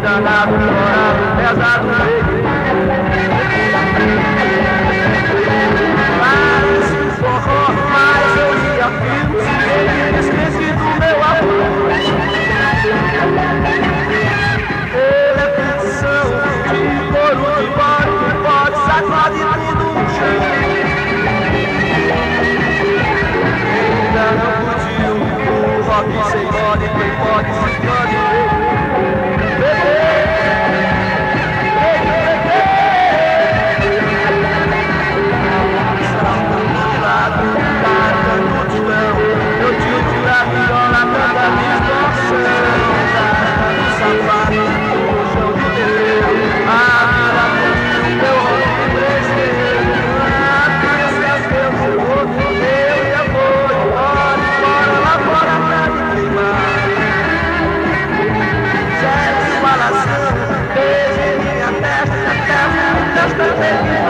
danado, chorado, pesado, parece um forró, mas eu me afirmo, se esqueci do meu amor. Ele é ficção de couro de bode, que pode sacudir tudo no chão. Ainda não curtiu o rock sem bode, quem pode se pode. Eu digo pra viola tanta distorção, no sapato, no chão de terreiro, a vida do meu rosto cresceu, a criança meu chegou, eu já vou embora, lá fora pra me queimar. Sexo, balação, beijo em minha testa, testa,